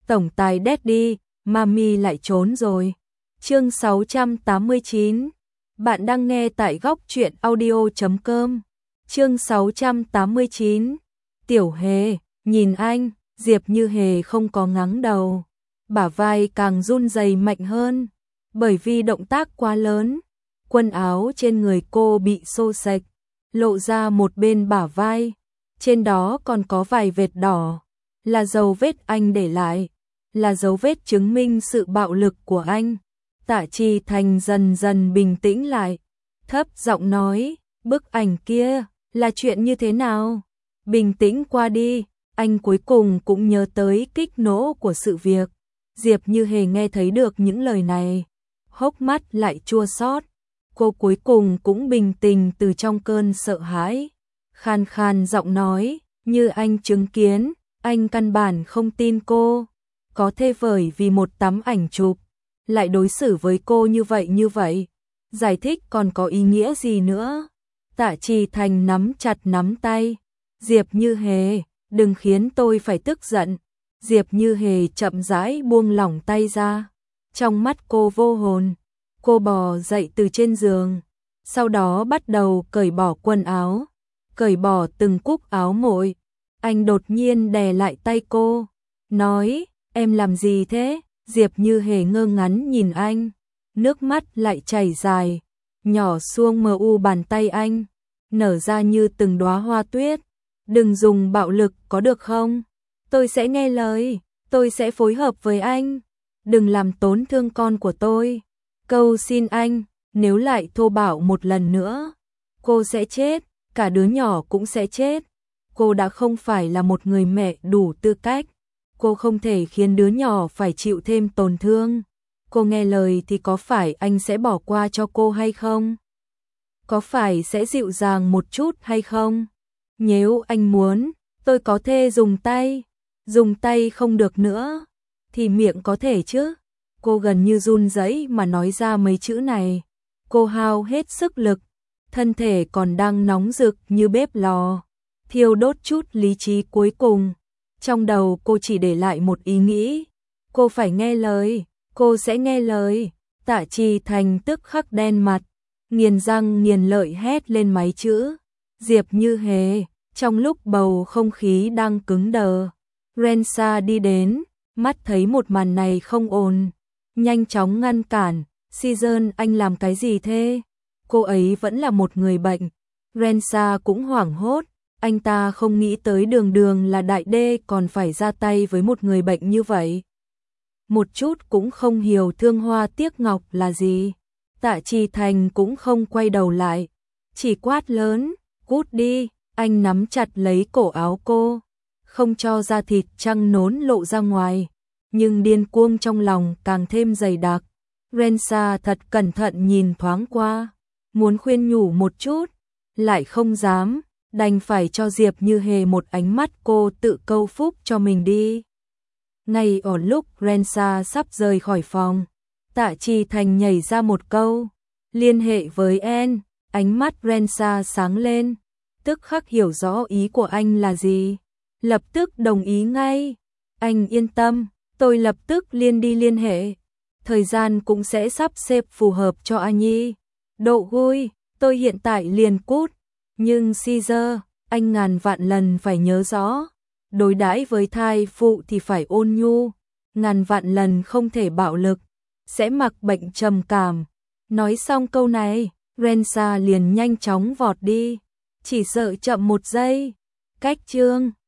tổng tài Daddy, Mami lại trốn rồi. Chương 689. Bạn đang nghe tại góc truyện audio.com. Chương 689. Tiểu Hề, nhìn anh, Diệp Như Hề không có ngắng đầu, bả vai càng run rẩy mạnh hơn, bởi vì động tác quá lớn. Quần áo trên người cô bị xô xệch, lộ ra một bên bả vai, trên đó còn có vài vệt đỏ, là dấu vết anh để lại, là dấu vết chứng minh sự bạo lực của anh. Tạ Chi Thành dần dần bình tĩnh lại, thấp giọng nói, bức ảnh kia, là chuyện như thế nào? Bình tĩnh qua đi, anh cuối cùng cũng nhớ tới kích nổ của sự việc. Diệp Như Hề nghe thấy được những lời này, hốc mắt lại chua xót. Cô cuối cùng cũng bình tĩnh từ trong cơn sợ hãi, khan khan giọng nói, như anh chứng kiến, anh căn bản không tin cô, có thể vời vì một tấm ảnh chụp, lại đối xử với cô như vậy, giải thích còn có ý nghĩa gì nữa? Tạ Chi Thành nắm chặt nắm tay, Diệp Như Hề, đừng khiến tôi phải tức giận. Diệp Như Hề chậm rãi buông lỏng tay ra, trong mắt cô vô hồn. Cô bò dậy từ trên giường, sau đó bắt đầu cởi bỏ quần áo, cởi bỏ từng cúc áo mội. Anh đột nhiên đè lại tay cô, nói, em làm gì thế? Diệp Như Hề ngơ ngắn nhìn anh, nước mắt lại chảy dài, nhỏ xuống mu bàn tay anh, nở ra như từng đóa hoa tuyết. Đừng dùng bạo lực có được không? Tôi sẽ nghe lời, tôi sẽ phối hợp với anh. Đừng làm tổn thương con của tôi. Cầu xin anh, nếu lại thô bạo một lần nữa, cô sẽ chết, cả đứa nhỏ cũng sẽ chết. Cô đã không phải là một người mẹ đủ tư cách. Cô không thể khiến đứa nhỏ phải chịu thêm tổn thương. Cô nghe lời thì có phải anh sẽ bỏ qua cho cô hay không? Có phải sẽ dịu dàng một chút hay không? Nếu anh muốn, tôi có thể dùng tay không được nữa, thì miệng có thể chứ. Cô gần như run rẩy mà nói ra mấy chữ này. Cô hao hết sức lực, thân thể còn đang nóng rực như bếp lò, thiêu đốt chút lý trí cuối cùng. Trong đầu cô chỉ để lại một ý nghĩ, cô phải nghe lời, cô sẽ nghe lời. Tạ Chi Thành tức khắc đen mặt, nghiền răng nghiền lợi hét lên mấy chữ. Diệp Như Hề, trong lúc bầu không khí đang cứng đờ, Rensa đi đến, mắt thấy một màn này không ổn, nhanh chóng ngăn cản. Season, anh làm cái gì thế? Cô ấy vẫn là một người bệnh. Rensa cũng hoảng hốt, anh ta không nghĩ tới đường đường là đại đê còn phải ra tay với một người bệnh như vậy. Một chút cũng không hiểu thương hoa tiếc ngọc là gì. Tạ Chi Thành cũng không quay đầu lại, chỉ quát lớn, cút đi. Anh nắm chặt lấy cổ áo cô, không cho da thịt trăng nốn lộ ra ngoài, nhưng điên cuồng trong lòng càng thêm dày đặc. Rensa thật cẩn thận nhìn thoáng qua, muốn khuyên nhủ một chút, lại không dám, đành phải cho Diệp Như Hề một ánh mắt cô tự câu phúc cho mình đi. Ngay ở lúc Rensa sắp rời khỏi phòng, Tạ Chi Thành nhảy ra một câu, liên hệ với En. Ánh mắt Rensa sáng lên, tức khắc hiểu rõ ý của anh là gì, lập tức đồng ý ngay. Anh yên tâm, tôi lập tức liên hệ, thời gian cũng sẽ sắp xếp phù hợp cho anh nhi. Độ vui, tôi hiện tại liền cút, nhưng Caesar, anh ngàn vạn lần phải nhớ rõ, đối đãi với thai phụ thì phải ôn nhu, ngàn vạn lần không thể bạo lực, sẽ mặc bệnh trầm cảm. Nói xong câu này, Rensa liền nhanh chóng vọt đi, chỉ sợ chậm một giây. Cách chương